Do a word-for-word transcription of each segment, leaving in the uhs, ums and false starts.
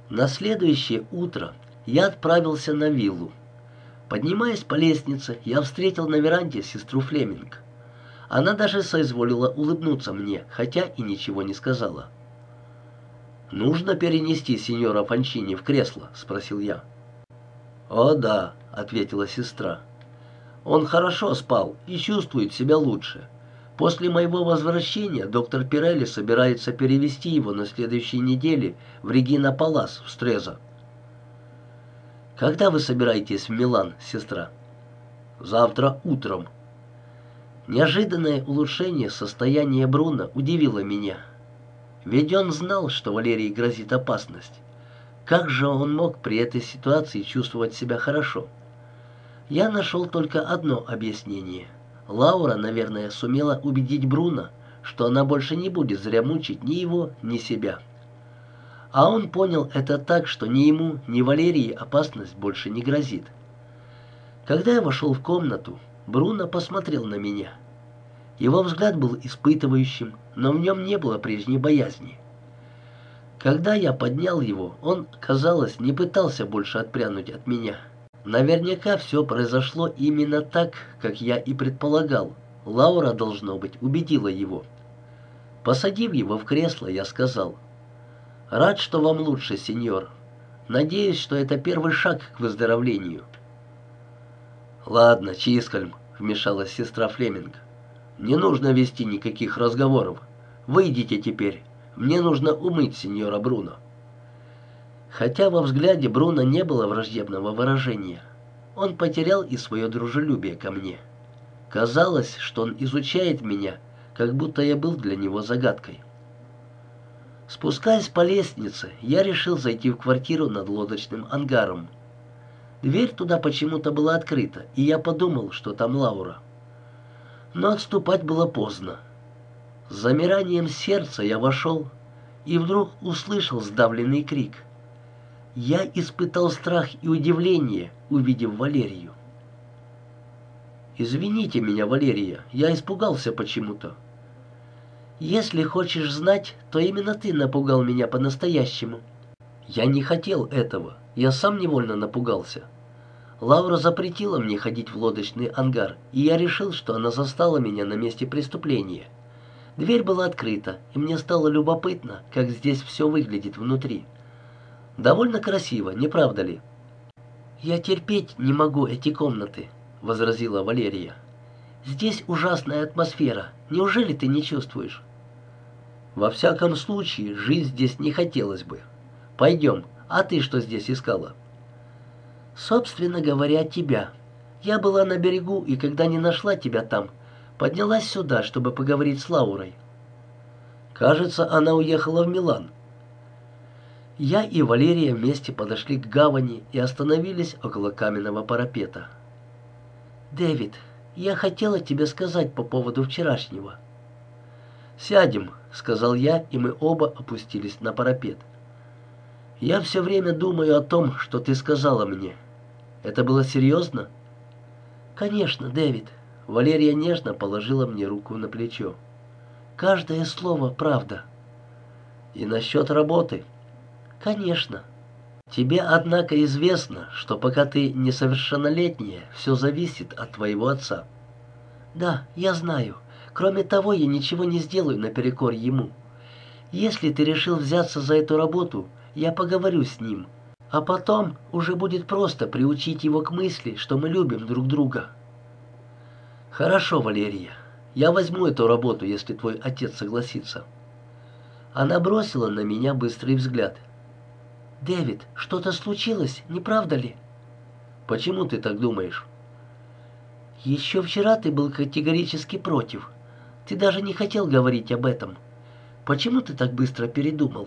На следующее утро я отправился на виллу. Поднимаясь по лестнице, я встретил на веранде сестру Флеминг. Она даже соизволила улыбнуться мне, хотя и ничего не сказала. «Нужно перенести сеньора Фончини в кресло?» — спросил я. «О да», — ответила сестра. «Он хорошо спал и чувствует себя лучше. После моего возвращения доктор Пирелли собирается перевести его на следующей неделе в Регина Палас в Стреза». «Когда вы собираетесь в Милан, сестра?» «Завтра утром». Неожиданное улучшение состояния Бруно удивило меня. Ведь он знал, что Валерии грозит опасность. Как же он мог при этой ситуации чувствовать себя хорошо? Я нашел только одно объяснение. Лаура, наверное, сумела убедить Бруно, что она больше не будет зря мучить ни его, ни себя. А он понял это так, что ни ему, ни Валерии опасность больше не грозит. Когда я вошел в комнату, Бруно посмотрел на меня. Его взгляд был испытывающим, но в нем не было прежней боязни. Когда я поднял его, он, казалось, не пытался больше отпрянуть от меня. Наверняка все произошло именно так, как я и предполагал. Лаура, должно быть, убедила его. Посадив его в кресло, я сказал: «Рад, что вам лучше, сеньор. Надеюсь, что это первый шаг к выздоровлению». «Ладно, Чискальм», — вмешалась сестра Флеминг. «Не нужно вести никаких разговоров. Выйдите теперь. Мне нужно умыть сеньора Бруно». Хотя во взгляде Бруно не было враждебного выражения, он потерял и свое дружелюбие ко мне. Казалось, что он изучает меня, как будто я был для него загадкой. Спускаясь по лестнице, я решил зайти в квартиру над лодочным ангаром. Дверь туда почему-то была открыта, и я подумал, что там Лаура. Но отступать было поздно. С замиранием сердца я вошел и вдруг услышал сдавленный крик. Я испытал страх и удивление, увидев Валерию. «Извините меня, Валерия, я испугался почему-то». «Если хочешь знать, то именно ты напугал меня по-настоящему». «Я не хотел этого, я сам невольно напугался. Лаура запретила мне ходить в лодочный ангар, и я решил, что она застала меня на месте преступления. Дверь была открыта, и мне стало любопытно, как здесь все выглядит внутри. Довольно красиво, не правда ли?» «Я терпеть не могу эти комнаты», — возразила Валерия. «Здесь ужасная атмосфера. Неужели ты не чувствуешь?» «Во всяком случае, жить здесь не хотелось бы. Пойдем, а ты что здесь искала?» «Собственно говоря, тебя. Я была на берегу, и когда не нашла тебя там, поднялась сюда, чтобы поговорить с Лаурой». «Кажется, она уехала в Милан». Я и Валерия вместе подошли к гавани и остановились около каменного парапета. «Дэвид, я хотела тебе сказать по поводу вчерашнего». «Сядем», — сказал я, и мы оба опустились на парапет. «Я все время думаю о том, что ты сказала мне. Это было серьезно?» «Конечно, Дэвид». Валерия нежно положила мне руку на плечо. «Каждое слово правда». «И насчет работы?» «Конечно. Тебе, однако, известно, что пока ты несовершеннолетняя, все зависит от твоего отца». «Да, я знаю. Кроме того, я ничего не сделаю наперекор ему. Если ты решил взяться за эту работу, я поговорю с ним, а потом уже будет просто приучить его к мысли, что мы любим друг друга». «Хорошо, Валерия. Я возьму эту работу, если твой отец согласится». Она бросила на меня быстрый взгляд. «Дэвид, что-то случилось, не правда ли?» «Почему ты так думаешь?» «Еще вчера ты был категорически против. Ты даже не хотел говорить об этом. Почему ты так быстро передумал?»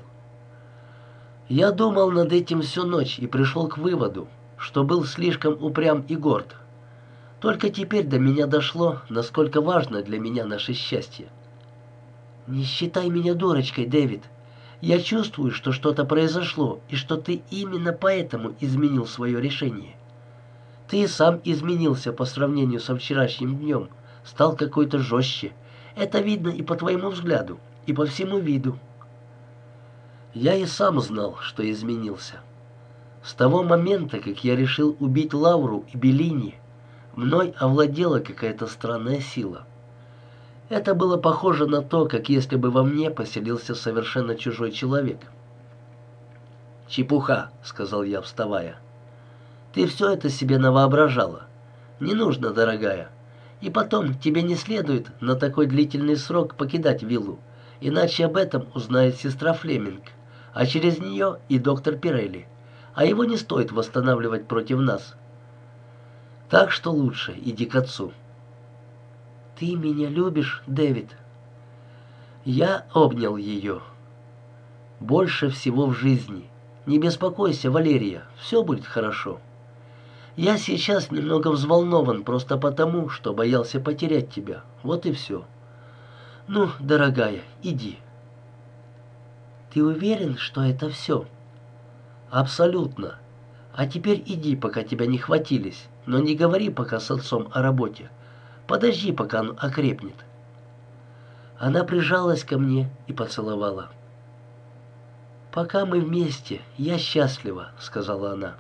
«Я думал над этим всю ночь и пришел к выводу, что был слишком упрям и горд. Только теперь до меня дошло, насколько важно для меня наше счастье». «Не считай меня дурочкой, Дэвид. Я чувствую, что что-то произошло, и что ты именно поэтому изменил свое решение. Ты сам изменился по сравнению со вчерашним днем, стал какой-то жестче. Это видно и по твоему взгляду, и по всему виду». Я и сам знал, что изменился. С того момента, как я решил убить Лауру и Беллини, мной овладела какая-то странная сила. Это было похоже на то, как если бы во мне поселился совершенно чужой человек. «Чепуха», — сказал я, вставая. «Ты все это себе навоображала. Не нужно, дорогая. И потом, тебе не следует на такой длительный срок покидать виллу, иначе об этом узнает сестра Флеминг, а через нее и доктор Пирелли, а его не стоит восстанавливать против нас. Так что лучше иди к отцу». «Ты меня любишь, Дэвид?» Я обнял ее. «Больше всего в жизни. Не беспокойся, Валерия, все будет хорошо. Я сейчас немного взволнован просто потому, что боялся потерять тебя. Вот и все. Ну, дорогая, иди». «Ты уверен, что это все?» «Абсолютно. А теперь иди, пока тебя не хватились, но не говори пока с отцом о работе. Подожди, пока он окрепнет». Она прижалась ко мне и поцеловала. «Пока мы вместе, я счастлива», — сказала она.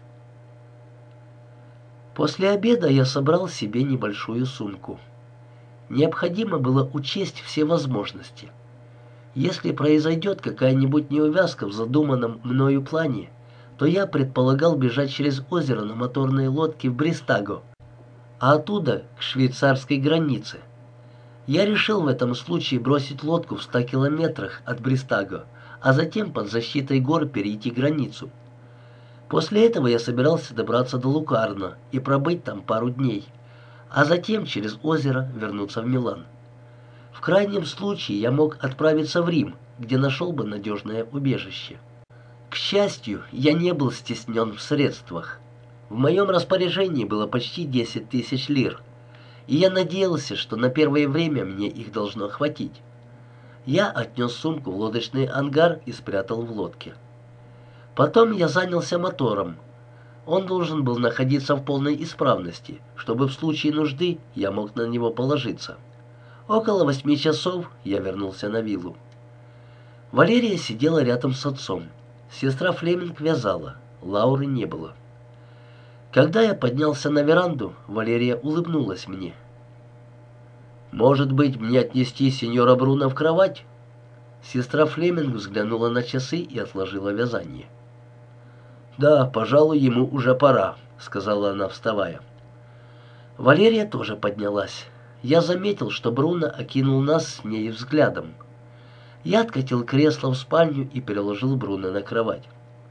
После обеда я собрал себе небольшую сумку. Необходимо было учесть все возможности. Если произойдет какая-нибудь неувязка в задуманном мною плане, то я предполагал бежать через озеро на моторной лодке в Бристаго, а оттуда к швейцарской границе. Я решил в этом случае бросить лодку в ста километрах от Бристаго, а затем под защитой гор перейти границу. После этого я собирался добраться до Лукарно и пробыть там пару дней, а затем через озеро вернуться в Милан. В крайнем случае я мог отправиться в Рим, где нашел бы надежное убежище. К счастью, я не был стеснен в средствах. В моем распоряжении было почти десять тысяч лир, и я надеялся, что на первое время мне их должно хватить. Я отнес сумку в лодочный ангар и спрятал в лодке. Потом я занялся мотором. Он должен был находиться в полной исправности, чтобы в случае нужды я мог на него положиться. Около восьми часов я вернулся на виллу. Валерия сидела рядом с отцом. Сестра Флеминг вязала. Лауры не было. Когда я поднялся на веранду, Валерия улыбнулась мне. «Может быть, мне отнести сеньора Бруно в кровать?» Сестра Флеминг взглянула на часы и отложила вязание. «Да, пожалуй, ему уже пора», — сказала она, вставая. Валерия тоже поднялась. Я заметил, что Бруно окинул нас с ней взглядом. Я откатил кресло в спальню и переложил Бруно на кровать.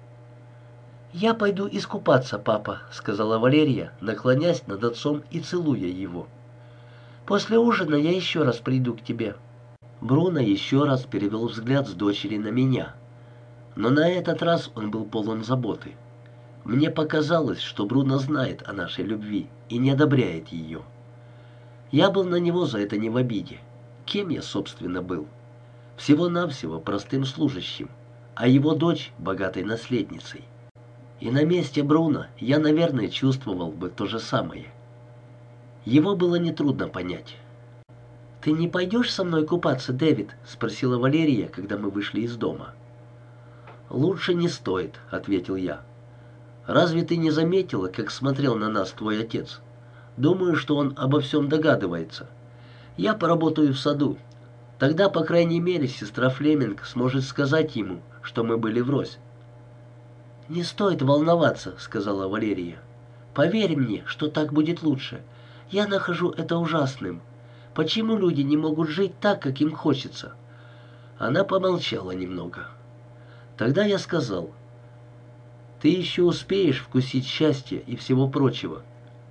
«Я пойду искупаться, папа», — сказала Валерия, наклонясь над отцом и целуя его. «После ужина я еще раз приду к тебе». Бруно еще раз перевел взгляд с дочери на меня. Но на этот раз он был полон заботы. Мне показалось, что Бруно знает о нашей любви и не одобряет ее. Я был на него за это не в обиде. Кем я, собственно, был? Всего-навсего простым служащим, а его дочь — богатой наследницей. И на месте Бруно я, наверное, чувствовал бы то же самое. Его было нетрудно понять. «Ты не пойдешь со мной купаться, Дэвид?» — спросила Валерия, когда мы вышли из дома. «Лучше не стоит», — ответил я. «Разве ты не заметила, как смотрел на нас твой отец? Думаю, что он обо всем догадывается. Я поработаю в саду. Тогда, по крайней мере, сестра Флеминг сможет сказать ему, что мы были врозь». «Не стоит волноваться», — сказала Валерия. «Поверь мне, что так будет лучше. Я нахожу это ужасным. Почему люди не могут жить так, как им хочется?» Она помолчала немного. Тогда я сказал: «Ты еще успеешь вкусить счастье и всего прочего.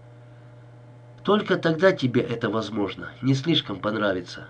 Только тогда тебе это, возможно, не слишком понравится.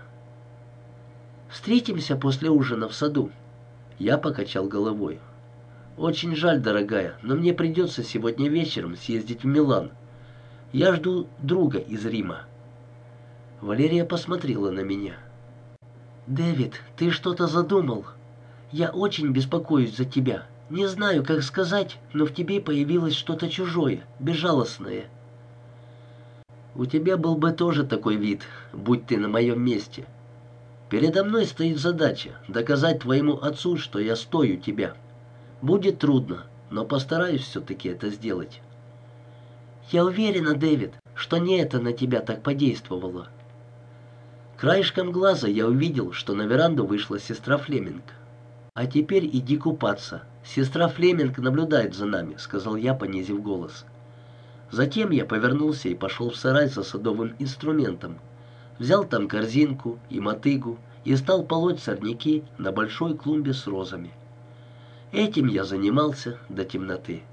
Встретимся после ужина в саду». Я покачал головой. «Очень жаль, дорогая, но мне придется сегодня вечером съездить в Милан. Я жду друга из Рима». Валерия посмотрела на меня. «Дэвид, ты что-то задумал? Я очень беспокоюсь за тебя. Не знаю, как сказать, но в тебе появилось что-то чужое, безжалостное». «У тебя был бы тоже такой вид, будь ты на моем месте». Передо мной стоит задача доказать твоему отцу, что я стою тебя. Будет трудно, но постараюсь все-таки это сделать». «Я уверена, Дэвид, что не это на тебя так подействовало». Краешком глаза я увидел, что на веранду вышла сестра Флеминг. «А теперь иди купаться. Сестра Флеминг наблюдает за нами», — сказал я, понизив голос. Затем я повернулся и пошел в сарай за садовым инструментом. Взял там корзинку и мотыгу и стал полоть сорняки на большой клумбе с розами. Этим я занимался до темноты.